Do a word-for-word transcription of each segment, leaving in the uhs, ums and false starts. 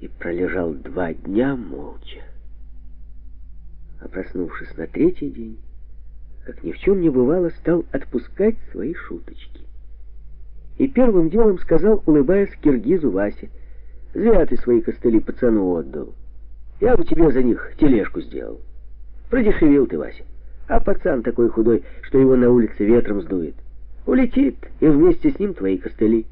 и пролежал два дня молча. А проснувшись на третий день, как ни в чем не бывало, стал отпускать свои шуточки. И первым делом сказал, улыбаясь киргизу Васе: «Зря ты свои костыли пацану отдал. Я бы тебе за них тележку сделал. Продешевил ты, Вася. А пацан такой худой, что его на улице ветром сдует. Улетит, и вместе с ним твои костыли».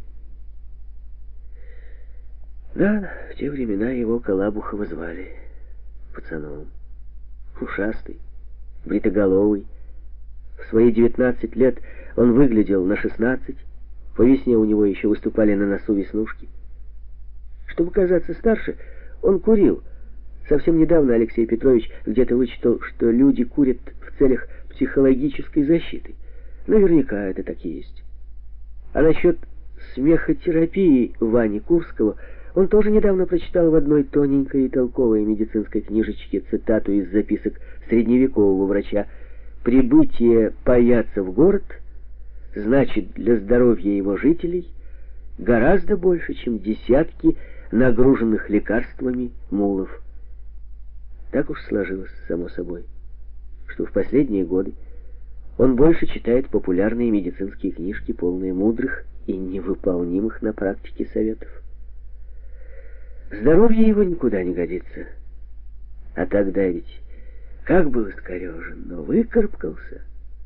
Да, в те времена его Калабухова звали пацаном. Ушастый, бритоголовый. В свои девятнадцать лет он выглядел на шестнадцать. По весне у него еще выступали на носу веснушки. Чтобы казаться старше, он курил. Совсем недавно Алексей Петрович где-то вычитал, что люди курят в целях психологической защиты. Наверняка это так и есть. А насчет смехотерапии Вани Курского он тоже недавно прочитал в одной тоненькой и толковой медицинской книжечке цитату из записок средневекового врача: «Прибытие паяца в город значит для здоровья его жителей гораздо больше, чем десятки нагруженных лекарствами мулов». Так уж сложилось, само собой, что в последние годы он больше читает популярные медицинские книжки, полные мудрых и невыполнимых на практике советов. Здоровье его никуда не годится. А тогда ведь как был искорежен, но выкарабкался.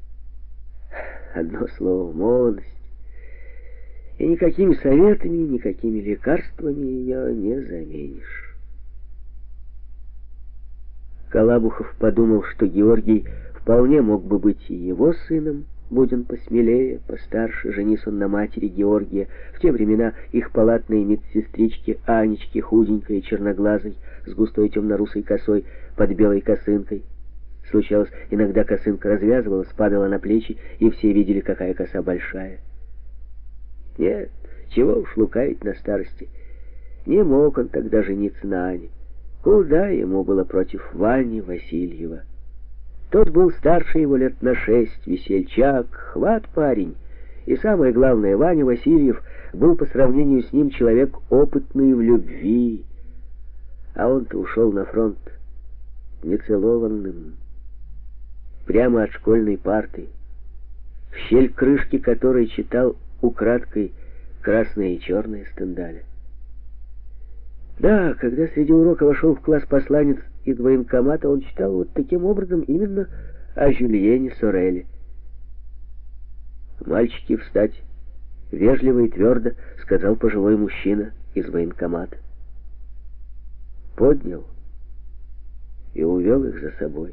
Одно слово — молодость. И никакими советами, никакими лекарствами ее не заменишь. Калабухов подумал, что Георгий вполне мог бы быть и его сыном, будь он посмелее, постарше, женись он на матери Георгия. В те времена их палатные медсестрички Анечки, худенькой и черноглазой, с густой темно-русой косой под белой косынкой. Случалось, иногда косынка развязывалась, падала на плечи, и все видели, какая коса большая. Нет, чего уж лукавить на старости. Не мог он тогда жениться на Ане. Куда ему было против Вани Васильева? Тот был старше его лет на шесть, весельчак, хват парень. И самое главное, Ваня Васильев был по сравнению с ним человек опытный в любви. А он-то ушел на фронт нецелованным, прямо от школьной парты, в щель крышки которой читал украдкой красные и черные Стендаля. Да, когда среди урока вошел в класс посланец из военкомата, он читал вот таким образом именно о Жюльене Сореле. «Мальчики, встать!» — вежливо и твердо сказал пожилой мужчина из военкомата. Поднял и увел их за собой.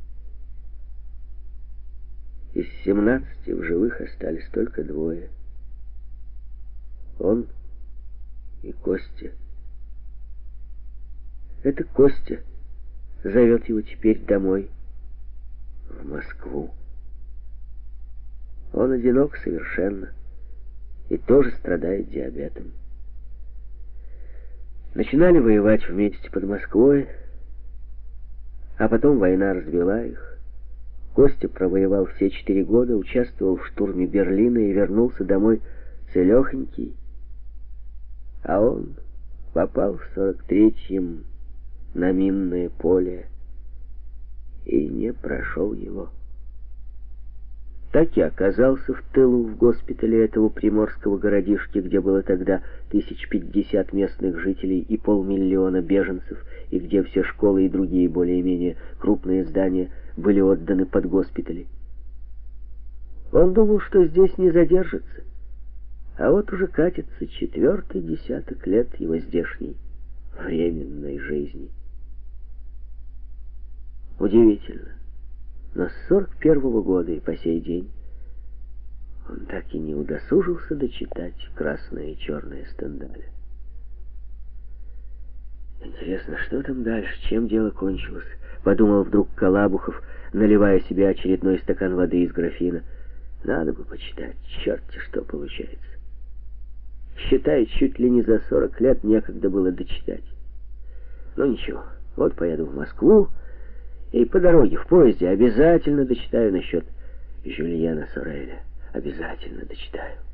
Из семнадцати в живых остались только двое. Он и Костя. Это Костя зовет его теперь домой, в Москву. Он одинок совершенно и тоже страдает диабетом. Начинали воевать вместе под Москвой, а потом война развела их. Костя провоевал все четыре года, участвовал в штурме Берлина и вернулся домой целехонький. А он попал в сорок третьем на минное поле и не прошел его. Так и оказался в тылу в госпитале этого приморского городишки, где было тогда тысяч пятьдесят местных жителей и полмиллиона беженцев, и где все школы и другие более-менее крупные здания были отданы под госпитали. Он думал, что здесь не задержится, а вот уже катится четвертый десяток лет его здешней временной жизни. Удивительно, но с сорок первого года и по сей день он так и не удосужился дочитать красное и черное Стендаля. Интересно, что там дальше, чем дело кончилось, подумал вдруг Калабухов, наливая себе очередной стакан воды из графина. Надо бы почитать, черт-те что получается. Считает, чуть ли не за сорок лет некогда было дочитать. Ну ничего, вот поеду в Москву, и по дороге в поезде обязательно дочитаю насчет Жюльена Сореля. Обязательно дочитаю.